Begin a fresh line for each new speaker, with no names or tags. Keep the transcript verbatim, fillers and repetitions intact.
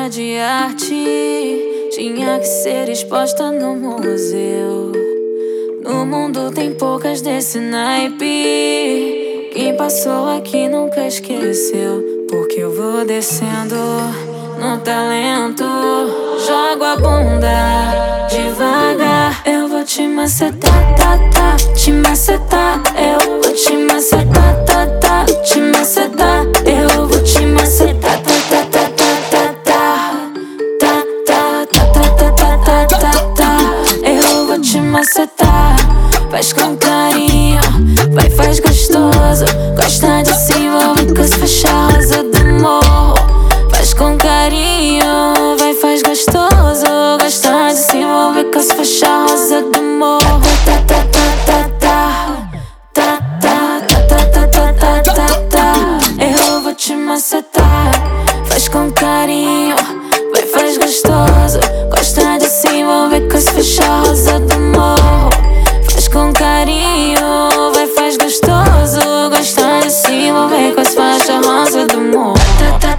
obra de arte tinha que ser exposta no museu. No mundo tem poucas desse naipe. Quem passou aqui nunca esqueceu. Porque eu vou descendo no talento, jogo a bunda devagar. Eu vou te macetar, tá, tá, te macetar. Eu vou te macetar, tá, tá, te macetar. Eu vou te macetar, tá, tá, tá, tá, tá, tá, tá, tá, tá, tá, tá, tá, tá, tá. Eu vou te macetar, faz com carinho, vai, faz gostoso. Gosta de se envolver com as faixas do morro. Faz com carinho, vai, faz gostoso. Gosta de se envolver com as faixas rosa do morro. Tá, tá, tá, tá, tá, tá, tá, tá, tá, tá, tá, tá, tá. Eu vou te macetar, faz com carinho, vai, faz gostoso. Gosta de se envolver com as faixas rosa do morro. Faz com carinho, vai, faz gostoso. Gosta de se envolver com as faixas rosa do morro. Tá, tá,